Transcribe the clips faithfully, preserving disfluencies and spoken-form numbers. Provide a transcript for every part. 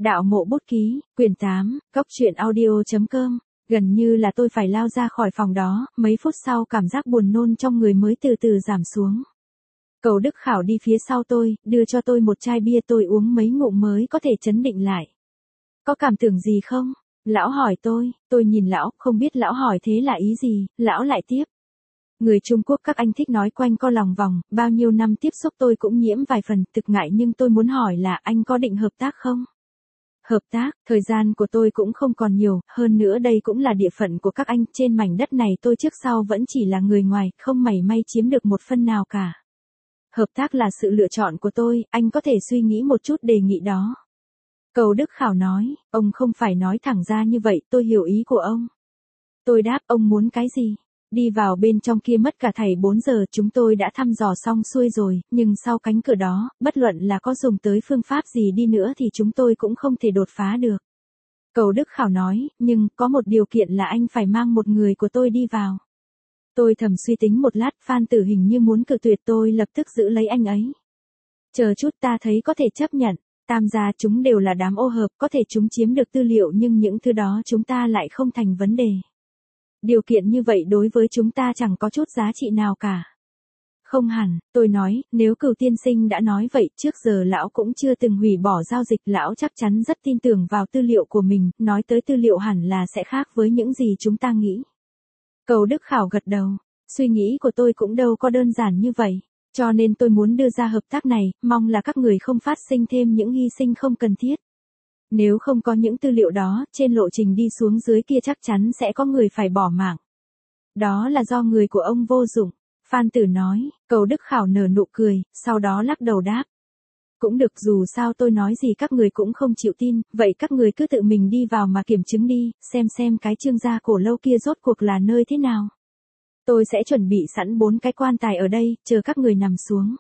Đạo mộ bút ký, quyển tám, cốc truyện audio chấm com. Gần như là tôi phải lao ra khỏi phòng đó, mấy phút sau cảm giác buồn nôn trong người mới từ từ giảm xuống. Cầu Đức Khảo đi phía sau tôi, đưa cho tôi một chai bia, tôi uống mấy ngụm mới có thể trấn định lại. Có cảm tưởng gì không? Lão hỏi tôi, tôi nhìn lão, không biết lão hỏi thế là ý gì, lão lại tiếp. Người Trung Quốc các anh thích nói quanh co lòng vòng, bao nhiêu năm tiếp xúc tôi cũng nhiễm vài phần thực ngại, nhưng tôi muốn hỏi là anh có định hợp tác không? Hợp tác, thời gian của tôi cũng không còn nhiều, hơn nữa đây cũng là địa phận của các anh, trên mảnh đất này tôi trước sau vẫn chỉ là người ngoài, không mảy may chiếm được một phân nào cả. Hợp tác là sự lựa chọn của tôi, anh có thể suy nghĩ một chút đề nghị đó. Cầu Đức Khảo nói, ông không phải nói thẳng ra như vậy, tôi hiểu ý của ông. Tôi đáp, ông muốn cái gì? Đi vào bên trong kia mất cả thảy bốn giờ, chúng tôi đã thăm dò xong xuôi rồi, nhưng sau cánh cửa đó, bất luận là có dùng tới phương pháp gì đi nữa thì chúng tôi cũng không thể đột phá được. Cầu Đức Khảo nói, nhưng có một điều kiện là anh phải mang một người của tôi đi vào. Tôi thầm suy tính một lát, Phan Tử hình như muốn cự tuyệt, tôi lập tức giữ lấy anh ấy. Chờ chút, ta thấy có thể chấp nhận. Tam gia chúng đều là đám ô hợp, có thể chúng chiếm được tư liệu nhưng những thứ đó chúng ta lại không thành vấn đề. Điều kiện như vậy đối với chúng ta chẳng có chút giá trị nào cả. Không hẳn, tôi nói, nếu Cửu tiên sinh đã nói vậy, trước giờ lão cũng chưa từng hủy bỏ giao dịch, lão chắc chắn rất tin tưởng vào tư liệu của mình, nói tới tư liệu hẳn là sẽ khác với những gì chúng ta nghĩ. Cầu Đức Khảo gật đầu, suy nghĩ của tôi cũng đâu có đơn giản như vậy, cho nên tôi muốn đưa ra hợp tác này, mong là các người không phát sinh thêm những hy sinh không cần thiết. Nếu không có những tư liệu đó, trên lộ trình đi xuống dưới kia chắc chắn sẽ có người phải bỏ mạng. Đó là do người của ông vô dụng. Phan Tử nói, Cầu Đức Khảo nở nụ cười, sau đó lắc đầu đáp. Cũng được, dù sao tôi nói gì các người cũng không chịu tin, vậy các người cứ tự mình đi vào mà kiểm chứng đi, xem xem cái Trương gia cổ lâu kia rốt cuộc là nơi thế nào. Tôi sẽ chuẩn bị sẵn bốn cái quan tài ở đây, chờ các người nằm xuống.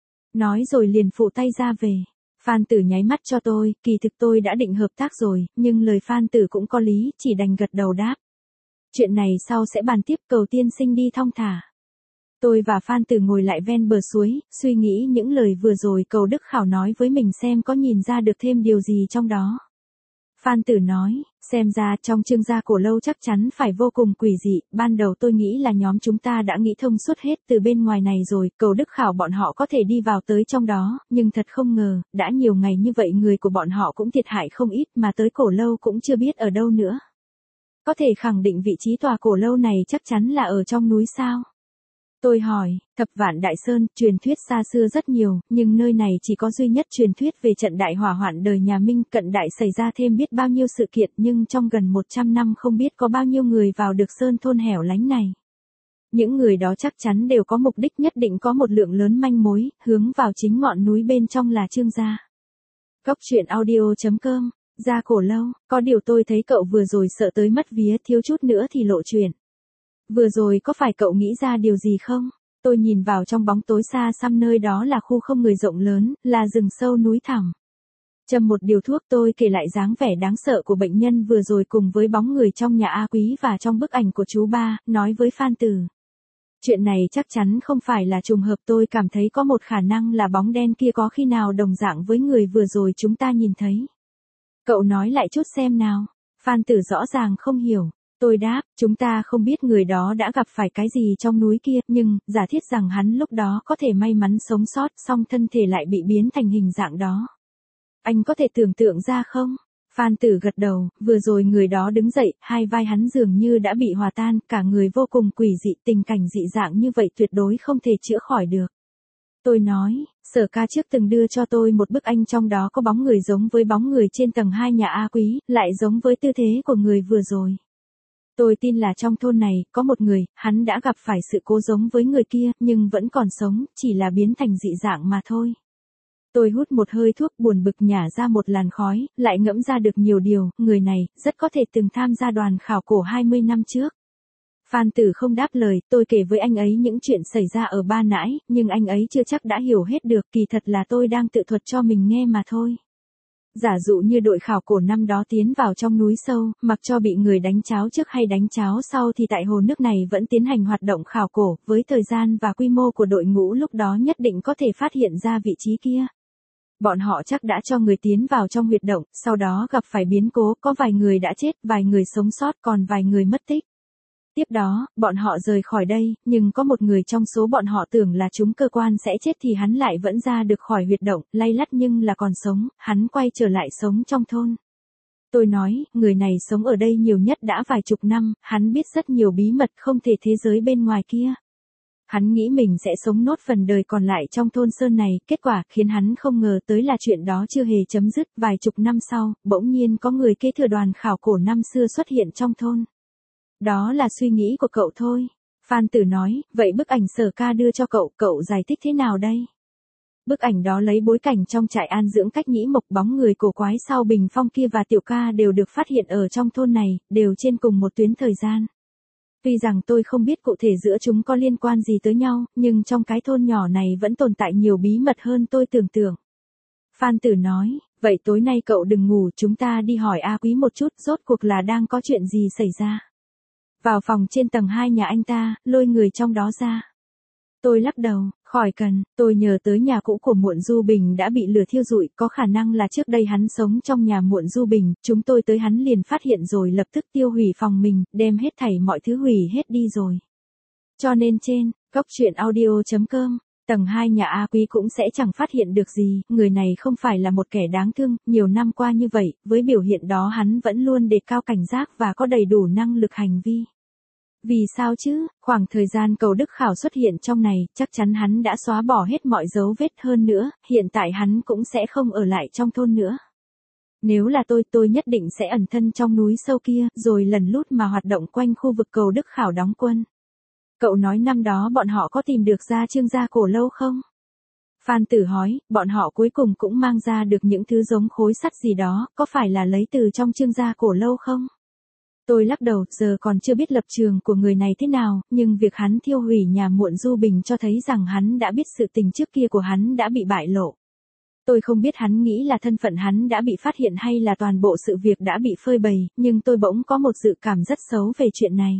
Nói rồi liền phụ tay ra về. Phan Tử nháy mắt cho tôi, kỳ thực tôi đã định hợp tác rồi, nhưng lời Phan Tử cũng có lý, chỉ đành gật đầu đáp. Chuyện này sau sẽ bàn tiếp, Cầu tiên sinh đi thong thả. Tôi và Phan Tử ngồi lại ven bờ suối, suy nghĩ những lời vừa rồi Cầu Đức Khảo nói với mình xem có nhìn ra được thêm điều gì trong đó. Phan Tử nói, xem ra trong Trương gia cổ lâu chắc chắn phải vô cùng quỷ dị, ban đầu tôi nghĩ là nhóm chúng ta đã nghĩ thông suốt hết từ bên ngoài này rồi, Cầu Đức Khảo bọn họ có thể đi vào tới trong đó, nhưng thật không ngờ, đã nhiều ngày như vậy người của bọn họ cũng thiệt hại không ít mà tới cổ lâu cũng chưa biết ở đâu nữa. Có thể khẳng định vị trí tòa cổ lâu này chắc chắn là ở trong núi sao? Tôi hỏi, Thập Vạn Đại Sơn, truyền thuyết xa xưa rất nhiều, nhưng nơi này chỉ có duy nhất truyền thuyết về trận đại hỏa hoạn đời nhà Minh, cận đại xảy ra thêm biết bao nhiêu sự kiện, nhưng trong gần một trăm năm không biết có bao nhiêu người vào được sơn thôn hẻo lánh này. Những người đó chắc chắn đều có mục đích nhất định, có một lượng lớn manh mối, hướng vào chính ngọn núi bên trong là Trương gia. Cốc truyện audio chấm com, ra cổ lâu, có điều tôi thấy cậu vừa rồi sợ tới mất vía, thiếu chút nữa thì lộ chuyện. Vừa rồi có phải cậu nghĩ ra điều gì không? Tôi nhìn vào trong bóng tối xa xăm, nơi đó là khu không người rộng lớn, là rừng sâu núi thẳm. Châm một điều thuốc, tôi kể lại dáng vẻ đáng sợ của bệnh nhân vừa rồi cùng với bóng người trong nhà A Quý và trong bức ảnh của chú ba, nói với Phan Tử. Chuyện này chắc chắn không phải là trùng hợp, tôi cảm thấy có một khả năng là bóng đen kia có khi nào đồng dạng với người vừa rồi chúng ta nhìn thấy. Cậu nói lại chút xem nào. Phan Tử rõ ràng không hiểu. Tôi đáp, chúng ta không biết người đó đã gặp phải cái gì trong núi kia, nhưng, giả thiết rằng hắn lúc đó có thể may mắn sống sót, song thân thể lại bị biến thành hình dạng đó. Anh có thể tưởng tượng ra không? Phan Tử gật đầu, vừa rồi người đó đứng dậy, hai vai hắn dường như đã bị hòa tan, cả người vô cùng quỷ dị, tình cảnh dị dạng như vậy tuyệt đối không thể chữa khỏi được. Tôi nói, Sở ca trước từng đưa cho tôi một bức ảnh, trong đó có bóng người giống với bóng người trên tầng hai nhà A Quý, lại giống với tư thế của người vừa rồi. Tôi tin là trong thôn này, có một người, hắn đã gặp phải sự cố giống với người kia, nhưng vẫn còn sống, chỉ là biến thành dị dạng mà thôi. Tôi hút một hơi thuốc, buồn bực nhả ra một làn khói, lại ngẫm ra được nhiều điều, người này, rất có thể từng tham gia đoàn khảo cổ hai mươi năm trước. Phan Tử không đáp lời, tôi kể với anh ấy những chuyện xảy ra ở Ba Nãi, nhưng anh ấy chưa chắc đã hiểu hết được, kỳ thật là tôi đang tự thuật cho mình nghe mà thôi. Giả dụ như đội khảo cổ năm đó tiến vào trong núi sâu, mặc cho bị người đánh cháo trước hay đánh cháo sau thì tại hồ nước này vẫn tiến hành hoạt động khảo cổ, với thời gian và quy mô của đội ngũ lúc đó nhất định có thể phát hiện ra vị trí kia. Bọn họ chắc đã cho người tiến vào trong huyệt động, sau đó gặp phải biến cố, có vài người đã chết, vài người sống sót, còn vài người mất tích. Tiếp đó, bọn họ rời khỏi đây, nhưng có một người trong số bọn họ tưởng là chúng cơ quan sẽ chết thì hắn lại vẫn ra được khỏi huyệt động, lay lắt nhưng là còn sống, hắn quay trở lại sống trong thôn. Tôi nói, người này sống ở đây nhiều nhất đã vài chục năm, hắn biết rất nhiều bí mật không thể thế giới bên ngoài kia. Hắn nghĩ mình sẽ sống nốt phần đời còn lại trong thôn sơn này, kết quả khiến hắn không ngờ tới là chuyện đó chưa hề chấm dứt. Vài chục năm sau, bỗng nhiên có người kế thừa đoàn khảo cổ năm xưa xuất hiện trong thôn. Đó là suy nghĩ của cậu thôi. Phan Tử nói, vậy bức ảnh Sở Ca đưa cho cậu, cậu giải thích thế nào đây? Bức ảnh đó lấy bối cảnh trong trại an dưỡng cách Nhĩ Mộc, bóng người cổ quái sau bình phong kia và Tiểu Ca đều được phát hiện ở trong thôn này, đều trên cùng một tuyến thời gian. Tuy rằng tôi không biết cụ thể giữa chúng có liên quan gì tới nhau, nhưng trong cái thôn nhỏ này vẫn tồn tại nhiều bí mật hơn tôi tưởng tượng. Phan Tử nói, vậy tối nay cậu đừng ngủ, chúng ta đi hỏi A Quý một chút, rốt cuộc là đang có chuyện gì xảy ra. Vào phòng trên tầng hai nhà anh ta, lôi người trong đó ra. Tôi lắc đầu, khỏi cần, tôi nhớ tới nhà cũ của Muộn Du Bình đã bị lửa thiêu rụi, có khả năng là trước đây hắn sống trong nhà Muộn Du Bình, chúng tôi tới hắn liền phát hiện rồi lập tức tiêu hủy phòng mình, đem hết thảy mọi thứ hủy hết đi rồi. Cho nên trên, góc truyện audio chấm com, tầng hai nhà A Quý cũng sẽ chẳng phát hiện được gì, người này không phải là một kẻ đáng thương, nhiều năm qua như vậy, với biểu hiện đó hắn vẫn luôn đề cao cảnh giác và có đầy đủ năng lực hành vi. Vì sao chứ, khoảng thời gian Cầu Đức Khảo xuất hiện trong này, chắc chắn hắn đã xóa bỏ hết mọi dấu vết hơn nữa, hiện tại hắn cũng sẽ không ở lại trong thôn nữa. Nếu là tôi, tôi nhất định sẽ ẩn thân trong núi sâu kia, rồi lần lút mà hoạt động quanh khu vực Cầu Đức Khảo đóng quân. Cậu nói năm đó bọn họ có tìm được ra Trương gia cổ lâu không? Phan Tử hỏi, bọn họ cuối cùng cũng mang ra được những thứ giống khối sắt gì đó, có phải là lấy từ trong Trương gia cổ lâu không? Tôi lắc đầu, giờ còn chưa biết lập trường của người này thế nào, nhưng việc hắn thiêu hủy nhà Muộn Du Bình cho thấy rằng hắn đã biết sự tình trước kia của hắn đã bị bại lộ. Tôi không biết hắn nghĩ là thân phận hắn đã bị phát hiện hay là toàn bộ sự việc đã bị phơi bày, nhưng tôi bỗng có một dự cảm rất xấu về chuyện này.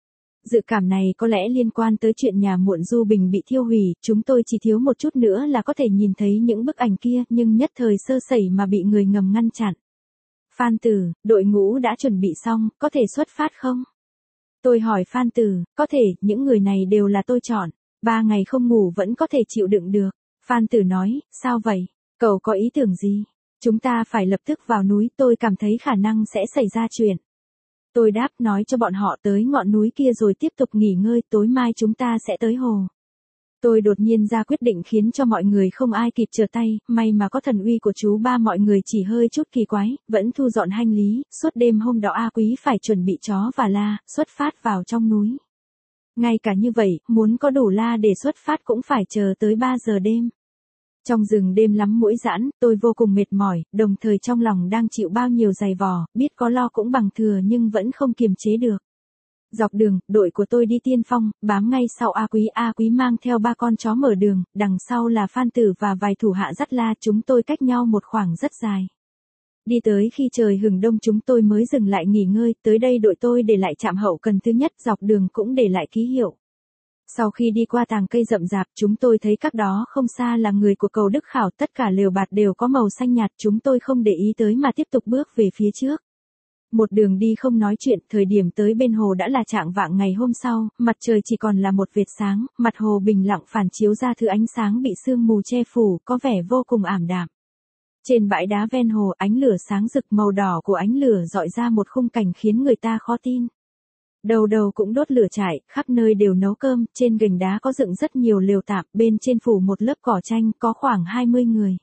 Dự cảm này có lẽ liên quan tới chuyện nhà Muộn Du Bình bị thiêu hủy, chúng tôi chỉ thiếu một chút nữa là có thể nhìn thấy những bức ảnh kia, nhưng nhất thời sơ sẩy mà bị người ngầm ngăn chặn. Phan Tử, đội ngũ đã chuẩn bị xong, có thể xuất phát không? Tôi hỏi Phan Tử, có thể, những người này đều là tôi chọn, ba ngày không ngủ vẫn có thể chịu đựng được. Phan Tử nói, sao vậy? Cậu có ý tưởng gì? Chúng ta phải lập tức vào núi, tôi cảm thấy khả năng sẽ xảy ra chuyện. Tôi đáp, nói cho bọn họ tới ngọn núi kia rồi tiếp tục nghỉ ngơi, tối mai chúng ta sẽ tới hồ. Tôi đột nhiên ra quyết định khiến cho mọi người không ai kịp trở tay, may mà có thần uy của chú ba, mọi người chỉ hơi chút kỳ quái, vẫn thu dọn hành lý, suốt đêm hôm đó A Quý phải chuẩn bị chó và la, xuất phát vào trong núi. Ngay cả như vậy, muốn có đủ la để xuất phát cũng phải chờ tới ba giờ đêm. Trong rừng đêm lắm muỗi giãn, tôi vô cùng mệt mỏi, đồng thời trong lòng đang chịu bao nhiêu giày vò, biết có lo cũng bằng thừa nhưng vẫn không kiềm chế được. Dọc đường, đội của tôi đi tiên phong, bám ngay sau A Quý. A Quý mang theo ba con chó mở đường, đằng sau là Phan Tử và vài thủ hạ dắt la, chúng tôi cách nhau một khoảng rất dài. Đi tới khi trời hừng đông chúng tôi mới dừng lại nghỉ ngơi, tới đây đội tôi để lại trạm hậu cần thứ nhất, dọc đường cũng để lại ký hiệu. Sau khi đi qua tàng cây rậm rạp, chúng tôi thấy cách đó không xa là người của Cầu Đức Khảo, tất cả lều bạt đều có màu xanh nhạt, chúng tôi không để ý tới mà tiếp tục bước về phía trước. Một đường đi không nói chuyện, thời điểm tới bên hồ đã là chạng vạng ngày hôm sau, mặt trời chỉ còn là một vệt sáng, mặt hồ bình lặng phản chiếu ra thứ ánh sáng bị sương mù che phủ, có vẻ vô cùng ảm đạm. Trên bãi đá ven hồ, ánh lửa sáng rực, màu đỏ của ánh lửa rọi ra một khung cảnh khiến người ta khó tin. Đầu đầu cũng đốt lửa trại, khắp nơi đều nấu cơm, trên gành đá có dựng rất nhiều lều tạm, bên trên phủ một lớp cỏ tranh, có khoảng hai mươi người.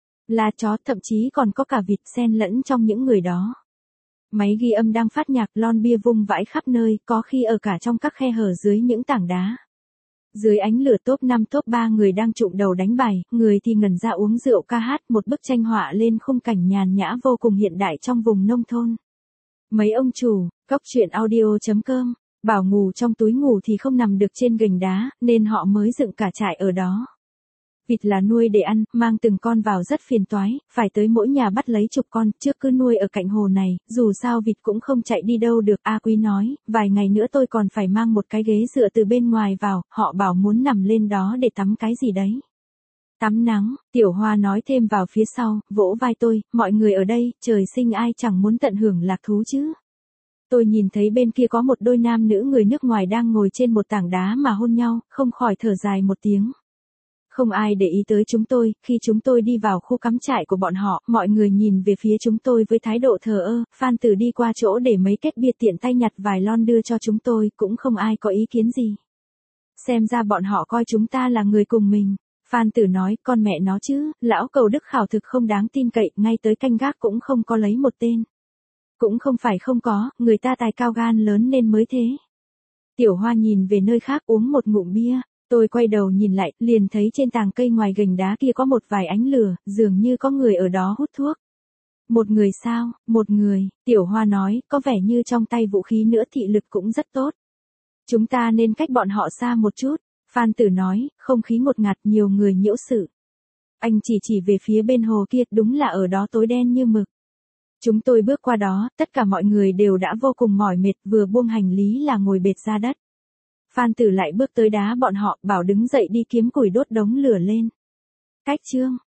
Là chó, thậm chí còn có cả vịt xen lẫn trong những người đó. Máy ghi âm đang phát nhạc, lon bia vung vãi khắp nơi, có khi ở cả trong các khe hở dưới những tảng đá. Dưới ánh lửa top năm top ba người đang trụm đầu đánh bài, người thì ngẩn ra uống rượu ca hát, một bức tranh họa lên khung cảnh nhàn nhã vô cùng hiện đại trong vùng nông thôn. Mấy ông chủ, góc truyện audio chấm com, bảo ngủ trong túi ngủ thì không nằm được trên gành đá, nên họ mới dựng cả trại ở đó. Vịt là nuôi để ăn, mang từng con vào rất phiền toái, phải tới mỗi nhà bắt lấy chục con, trước cứ nuôi ở cạnh hồ này, dù sao vịt cũng không chạy đi đâu được. A Quý nói, vài ngày nữa tôi còn phải mang một cái ghế dựa từ bên ngoài vào, họ bảo muốn nằm lên đó để tắm cái gì đấy. Tắm nắng, Tiểu Hoa nói thêm vào phía sau, vỗ vai tôi, mọi người ở đây, trời sinh ai chẳng muốn tận hưởng lạc thú chứ. Tôi nhìn thấy bên kia có một đôi nam nữ người nước ngoài đang ngồi trên một tảng đá mà hôn nhau, không khỏi thở dài một tiếng. Không ai để ý tới chúng tôi, khi chúng tôi đi vào khu cắm trại của bọn họ, mọi người nhìn về phía chúng tôi với thái độ thờ ơ, Phan Tử đi qua chỗ để mấy kết bia tiện tay nhặt vài lon đưa cho chúng tôi, cũng không ai có ý kiến gì. Xem ra bọn họ coi chúng ta là người cùng mình. Phan Tử nói, con mẹ nó chứ, lão Cầu Đức Khảo thực không đáng tin cậy, ngay tới canh gác cũng không có lấy một tên. Cũng không phải không có, người ta tài cao gan lớn nên mới thế. Tiểu Hoa nhìn về nơi khác uống một ngụm bia, tôi quay đầu nhìn lại, liền thấy trên tàng cây ngoài gành đá kia có một vài ánh lửa, dường như có người ở đó hút thuốc. Một người sao, một người, Tiểu Hoa nói, có vẻ như trong tay vũ khí nữa thị lực cũng rất tốt. Chúng ta nên cách bọn họ xa một chút, Phan Tử nói, không khí ngột ngạt nhiều người nhiễu sự. Anh chỉ chỉ về phía bên hồ kia, đúng là ở đó tối đen như mực. Chúng tôi bước qua đó, tất cả mọi người đều đã vô cùng mỏi mệt, vừa buông hành lý là ngồi bệt ra đất. Phan Tử lại bước tới đá bọn họ, bảo đứng dậy đi kiếm củi đốt đống lửa lên. Cách chương